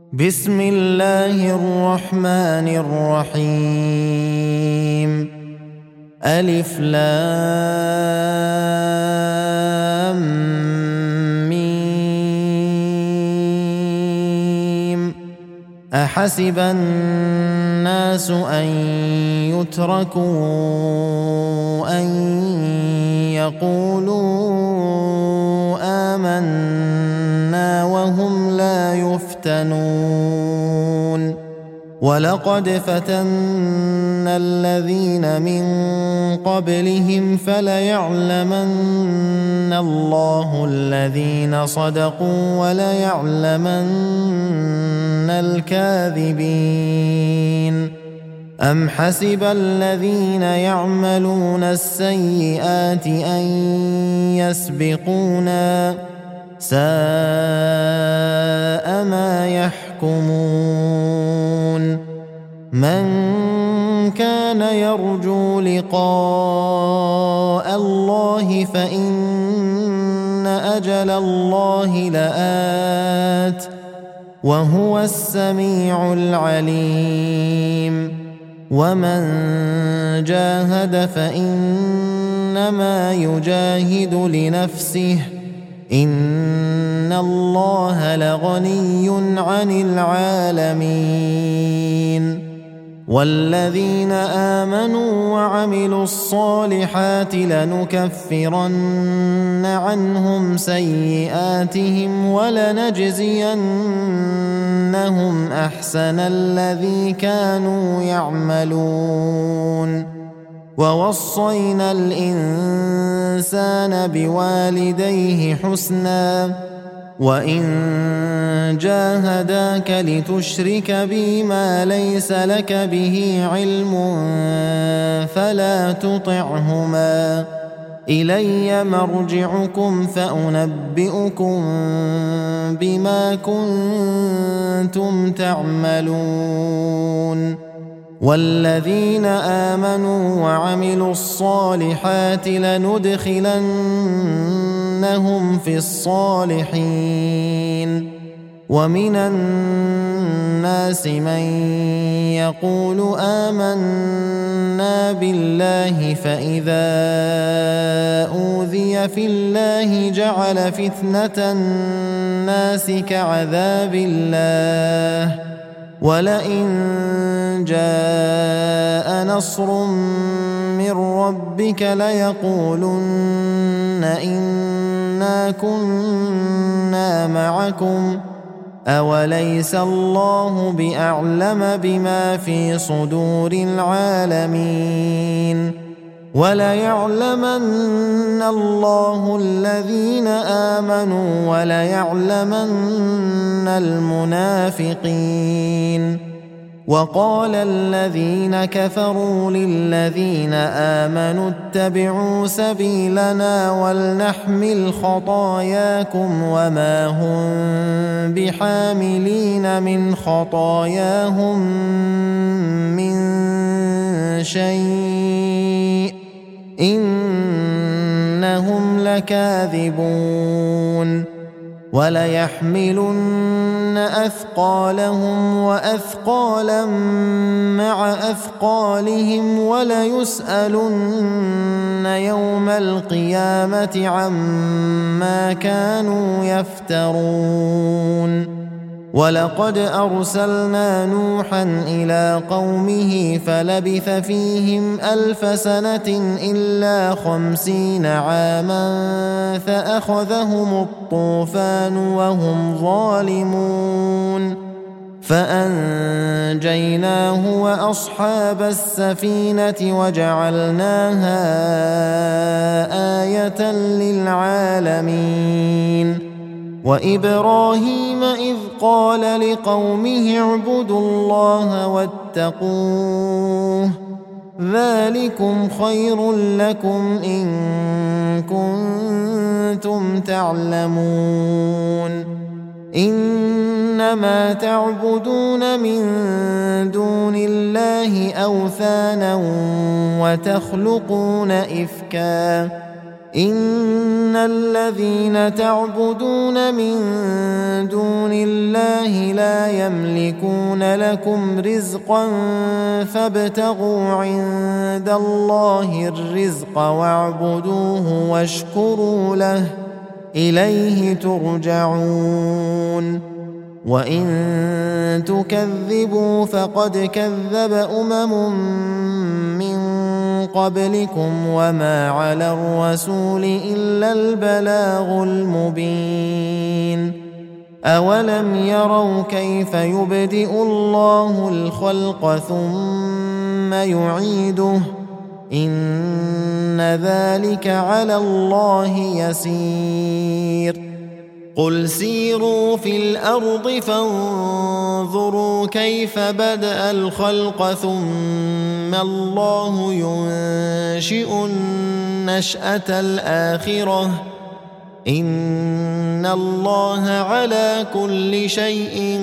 بسم الله الرحمن الرحيم. ألف لام ميم. أحسب الناس أن يتركوا أن يقولوا آمنا وهم لا يفتنون. ولقد فتنا الذين من قبلهم فليعلمن الله الذين صدقوا وليعلمن الكاذبين. أم حسب الذين يعملون السيئات أن يسبقونا ساء ما يحكمون. من كان يرجو لقاء الله فإن أجل الله لآت وهو السميع العليم. ومن جاهد فإنما يجاهد لنفسه إن الله لغني عن العالمين. والذين آمنوا وعملوا الصالحات لنكفرن عنهم سيئاتهم ولنجزينهم أحسن الذي كانوا يعملون. ووصينا الإنسان بوالديه حسنا وإن جاهداك لتشرك بي ما ليس لك به علم فلا تطعهما إلي مرجعكم فأنبئكم بما كنتم تعملون. والذين آمنوا وعملوا الصالحات لندخلنهم في الصالحين. ومن الناس من يقول آمنا بالله فإذا أوذي في الله جعل فتنة الناس كعذاب الله ولئن جاء نصر من ربك ليقولن إنا كنا معكم أوليس الله بأعلم بما في صدور العالمين. وليعلمن الله الذين آمنوا وليعلمن المنافقين. وقال الذين كفروا للذين آمنوا اتبعوا سبيلنا ولنحمل خطاياكم وما هم بحاملين من خطاياهم من شيء إنهم لكاذبون. وليحملن أثقالهم وأثقالا مع أثقالهم وليسألن يوم القيامة عما كانوا يفترون. ولقد أرسلنا نوحا إلى قومه فلبث فيهم 1000 سنة إلا 50 عاما فأخذهم الطوفان وهم ظالمون فأنجيناه وأصحاب السفينة وجعلناها آية للعالمين. وإبراهيم إذ قال لقومه اعبدوا الله واتقوه ذلكم خير لكم إن كنتم تعلمون. إنما تعبدون من دون الله أوثانا وتخلقون إفكا إن الذين تعبدون من دون الله لا يملكون لكم رزقا فابتغوا عند الله الرزق واعبدوه واشكروا له إليه ترجعون وإن تكذبوا فقد كذب من قبلكم وما على الرسول إلا البلاغ المبين أولم يروا كيف يبدئ الله الخلق ثم يعيده إن ذلك على الله يسير قل سيروا في الأرض فانظروا كيف بدأ الخلق ثم الله ينشئ النشأة الآخرة إن الله على كل شيء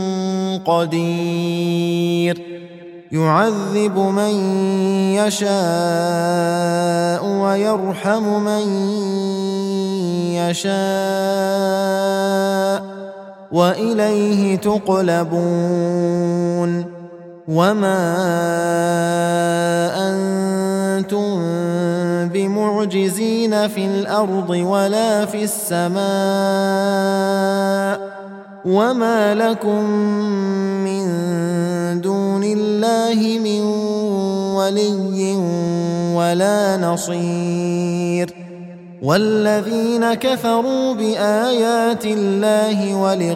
قدير يعذب من يشاء ويرحم من يشاء وإليه تقلبون وما أنتم بمعجزين في الأرض ولا في السماء وما لكم من دون الله من ولي ولا نصير والذين كفروا بآيات الله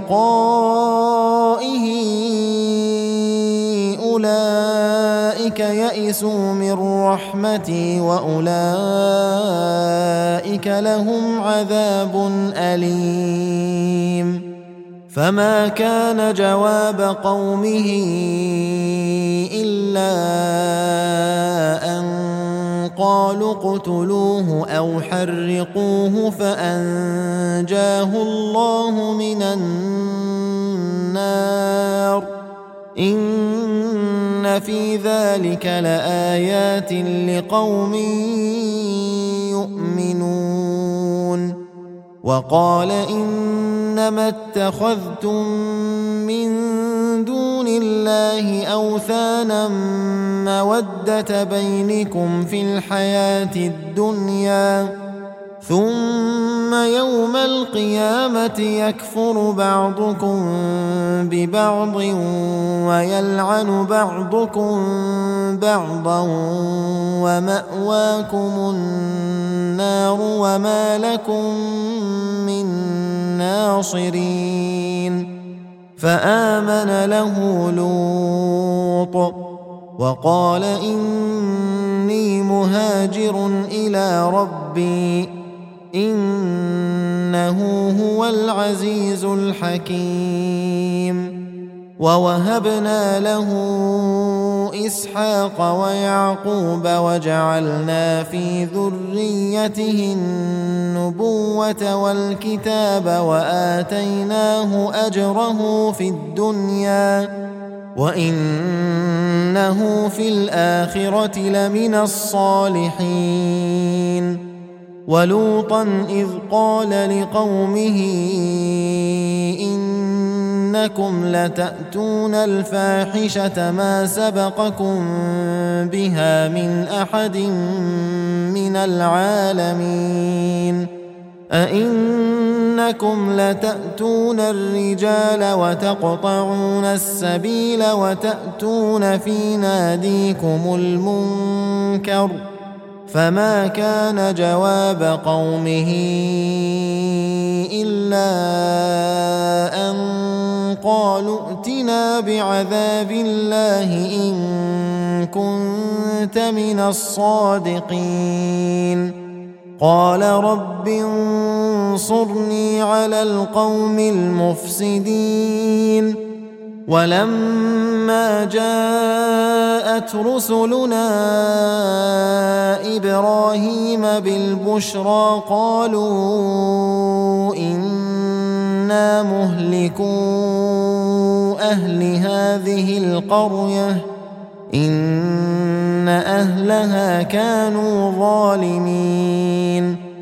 ولقائه أولئك يئسوا من رحمتي وأولئك لهم عذاب أليم فما كان جواب قومه إلا أن قالوا اقتلوه أو حرقوه فأنجاه الله من النار إن في ذلك لآيات لقوم يؤمنون وقال إنما اتخذتم من دون الله أوثانا مودة بينكم في الحياة الدنيا ثم يوم القيامة يكفر بعضكم ببعض ويلعن بعضكم بعضا ومأواكم النار وما لكم من ناصرين فآمن له لوط وقال إني مهاجر إلى ربي إنه هو العزيز الحكيم ووهبنا له إسحاق ويعقوب وجعلنا في ذريته النبوة والكتاب وآتيناه أجره في الدنيا وإنه في الآخرة لمن الصالحين ولوطا إذ قال لقومه إنكم لتأتون الفاحشة ما سبقكم بها من أحد من العالمين أئنكم لتأتون الرجال وتقطعون السبيل وتأتون في ناديكم المنكر فما كان جواب قومه إلا أن قالوا ائتنا بعذاب الله إن كنت من الصادقين قال رب انصرني على القوم المفسدين ولما جاءت رسلنا إبراهيم بالبشرى قالوا إنا مهلكو أهل هذه القرية إن أهلها كانوا ظالمين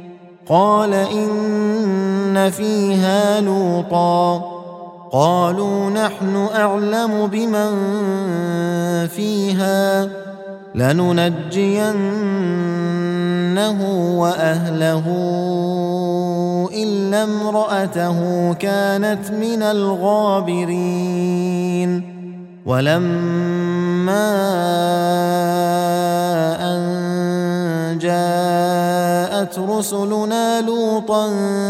قال إن فيها لوطا قالوا نحن أعلم بمن فيها لننجينه وأهله إلا امرأته كانت من الغابرين ولما أن جاءت رسلنا لوطا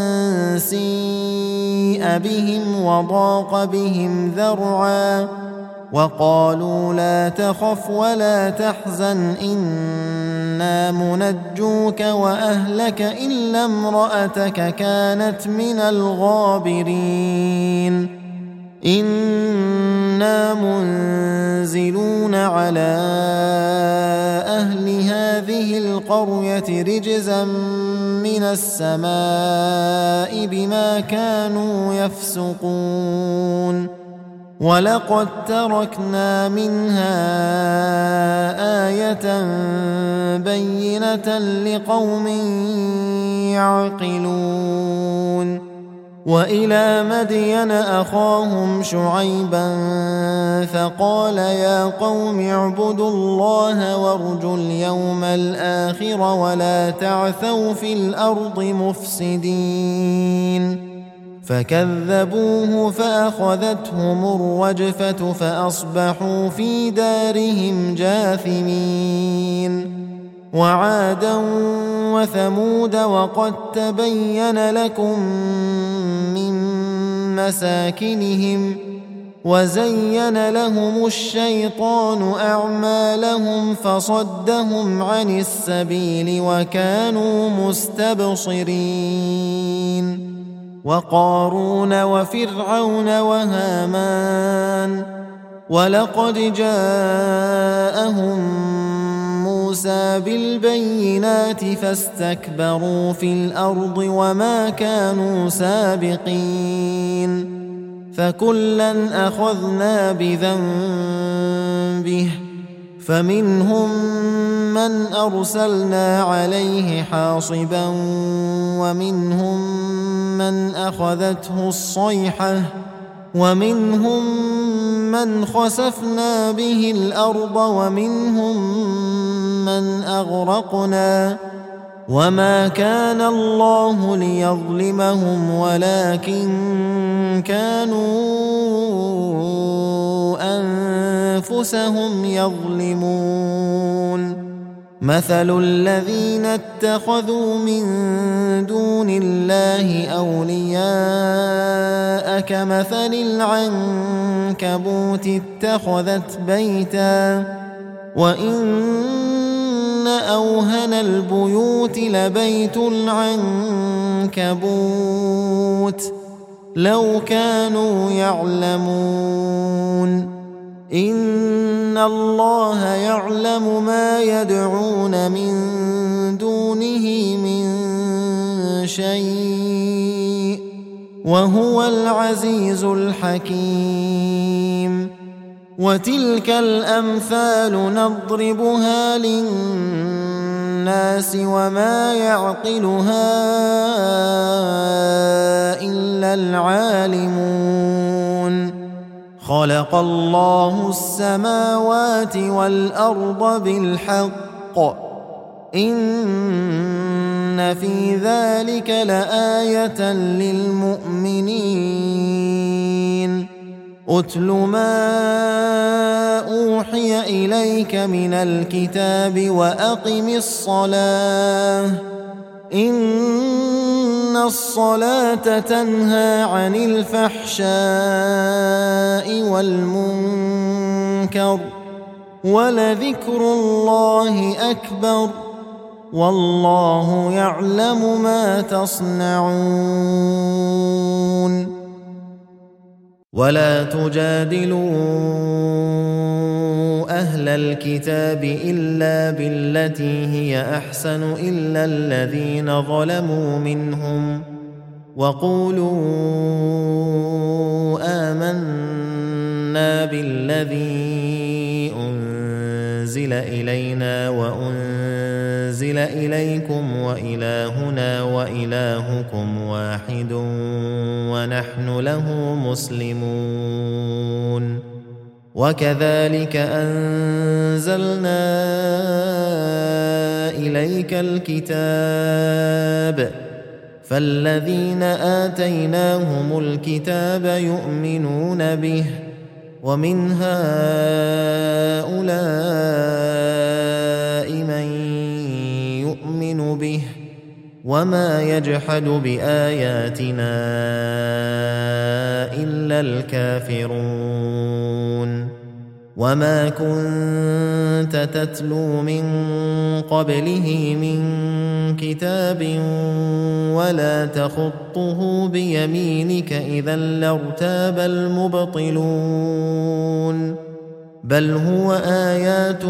سيء بهم وضاق بهم ذرعا وقالوا لا تخف ولا تحزن إنا منجوك وأهلك إلا امرأتك كانت من الغابرين إنا منزلون على أهل هذه القرية رجزا من السماء بما كانوا يفسقون ولقد تركنا منها آية بينة لقوم يعقلون وإلى مدين أخاهم شعيبا فقال يا قوم اعبدوا الله وارجوا اليوم الآخر ولا تعثوا في الأرض مفسدين فكذبوه فأخذتهم الرجفة فأصبحوا في دارهم جاثمين وعادا وثمود وقد تبين لكم من مساكنهم وزين لهم الشيطان أعمالهم فصدهم عن السبيل وكانوا مستبصرين وقارون وفرعون وهامان ولقد جاءهم موسى بالبينات فاستكبروا في الأرض وما كانوا سابقين فكلا أخذنا بذنبه فمنهم من أرسلنا عليه حاصبا ومنهم من أخذته الصيحة ومنهم من خسفنا به الأرض ومنهم من أغرقنا وما كان الله ليظلمهم ولكن كانوا أنفسهم يظلمون مثل الذين اتخذوا من دون الله أولياء كمثل العنكبوت اتخذت بيتا وإن أوهن البيوت لبيت العنكبوت لو كانوا يعلمون إن الله يعلم ما يدعون من دونه من شيء وهو العزيز الحكيم وتلك الأمثال نضربها للناس وما يعقلها إلا العالمون خلق الله السماوات والأرض بالحق إن في ذلك لآية للمؤمنين أتل ما أوحي إليك من الكتاب وأقم الصلاة إن الصلاة تنهى عن الفحشاء والمنكر ولذكر الله أكبر والله يعلم ما تصنعون ولا تجادلوا أهل الكتاب إلا بالتي هي أحسن إلا الذين ظلموا منهم وقولوا آمنا بالذي أنزل أنزل إلينا وأنزل إليكم وإلهنا وإلهكم واحد ونحن له مسلمون وكذلك أنزلنا إليك الكتاب فالذين آتيناهم الكتاب يؤمنون به ومن هؤلاء من يؤمن به وما يجحد بآياتنا إلا الكافرون وما كنت تتلو من قبله من كتاب ولا تخطه بيمينك إذا لارتاب المبطلون بل هو آيات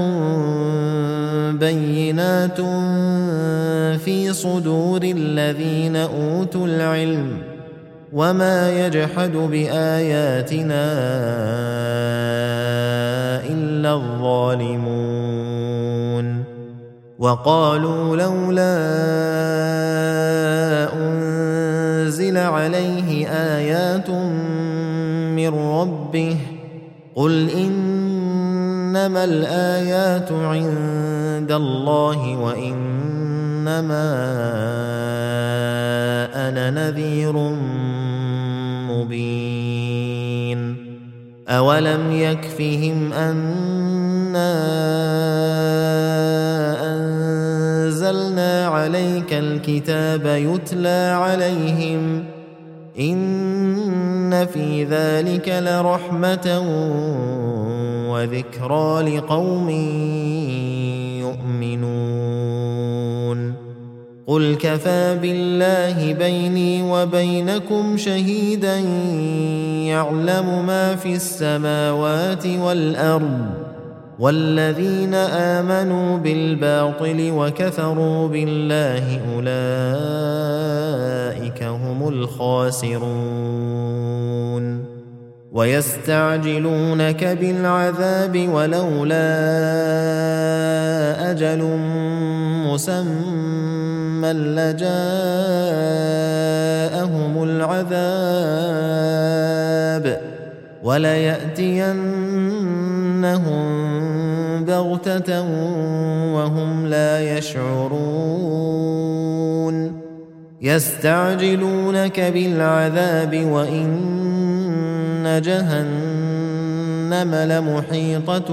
بينات في صدور الذين أوتوا العلم وما يجحد بآياتنا إلا الظالمون وقالوا لولا أنزل عليه آيات من ربه قل إنما الآيات عند الله وإنما أنا نذير مبين أولم يكفهم أنا أنزلنا عليك الكتاب يتلى عليهم إن في ذلك لرحمة وذكرى لقوم يؤمنون قل كفى بالله بيني وبينكم شهيدا يعلم ما في السماوات والأرض والذين آمنوا بالباطل وكفروا بالله أولئك هم الخاسرون ويستعجلونك بالعذاب ولولا أجل مسمى لجاءهم العذاب وليأتينهم بغتة وهم لا يشعرون يستعجلونك بالعذاب وإن جهنم لمحيطة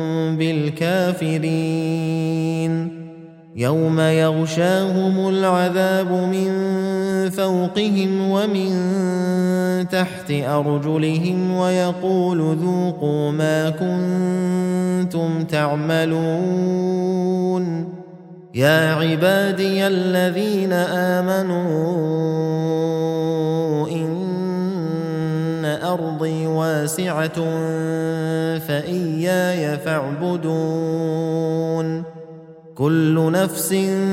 بالكافرين يوم يغشاهم العذاب من فوقهم ومن تحت أرجلهم ويقول ذوقوا ما كنتم تعملون يا عبادي الذين آمنوا إن أرضي واسعة فإياي فاعبدون كل نفس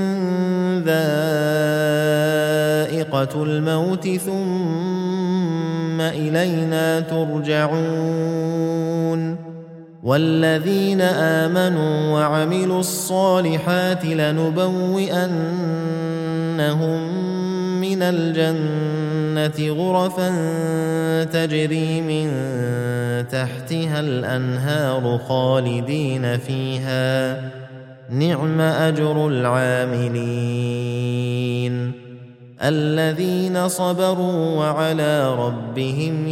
ذائقة الموت ثم إلينا ترجعون والذين آمنوا وعملوا الصالحات لنبوئنهم من الجنة غرفا تجري من تحتها الأنهار خالدين فيها نعم أجر العاملين الذين صبروا وعلى ربهم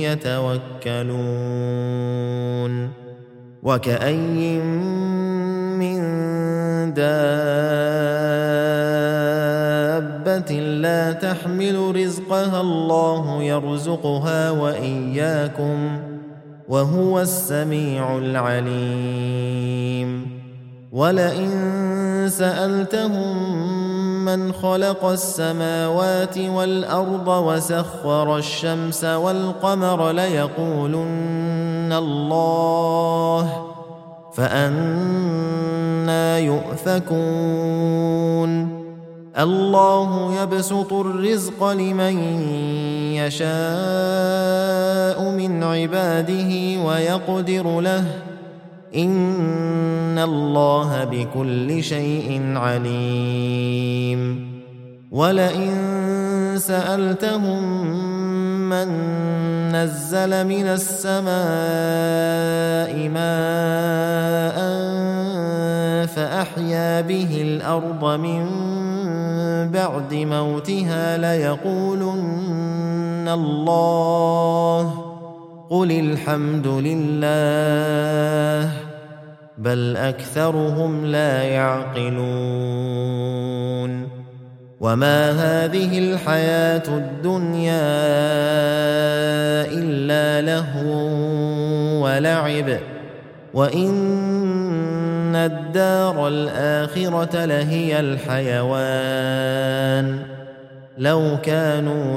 يتوكلون وكأي من دابة لا تحمل رزقها الله يرزقها وإياكم وهو السميع العليم ولئن سألتهم من خلق السماوات والأرض وسخر الشمس والقمر ليقولن الله فأنى يؤفكون الله يبسط الرزق لمن يشاء من عباده ويقدر له إن الله بكل شيء عليم ولئن سألتهم من نزل من السماء ماء فأحيا به الأرض من بعد موتها ليقولن الله قل الحمد لله بل أكثرهم لا يعقلون وما هذه الحياة الدنيا إلا لهو ولعب وإن الدار الآخرة لهي الحيوان لو كانوا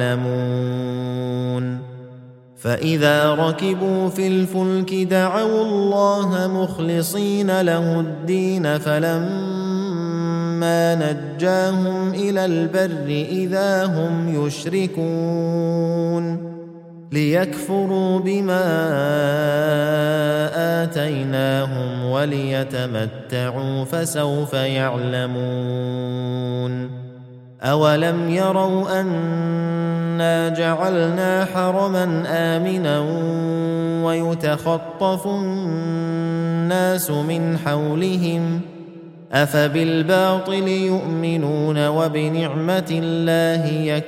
يعلمون فإذا ركبوا في الفلك دعوا الله مخلصين له الدين فلما نجاهم إلى البر إذا هم يشركون ليكفروا بما آتيناهم وليتمتعوا فسوف يعلمون أولم يروا أنا جعلنا حرما آمنا ويتخطف الناس من حولهم أفبالباطل يؤمنون وبنعمة الله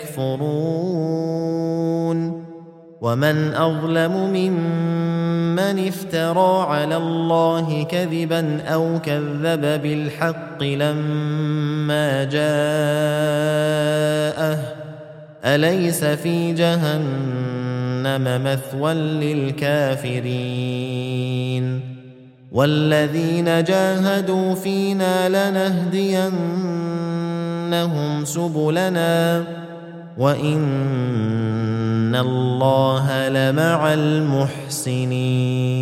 يكفرون ومن أظلم ممن افترى على الله كذبا أو كذب بالحق لما جاءه أليس في جهنم مثوى للكافرين والذين جاهدوا فينا لنهدينهم سبلنا وإن الله لمع المحسنين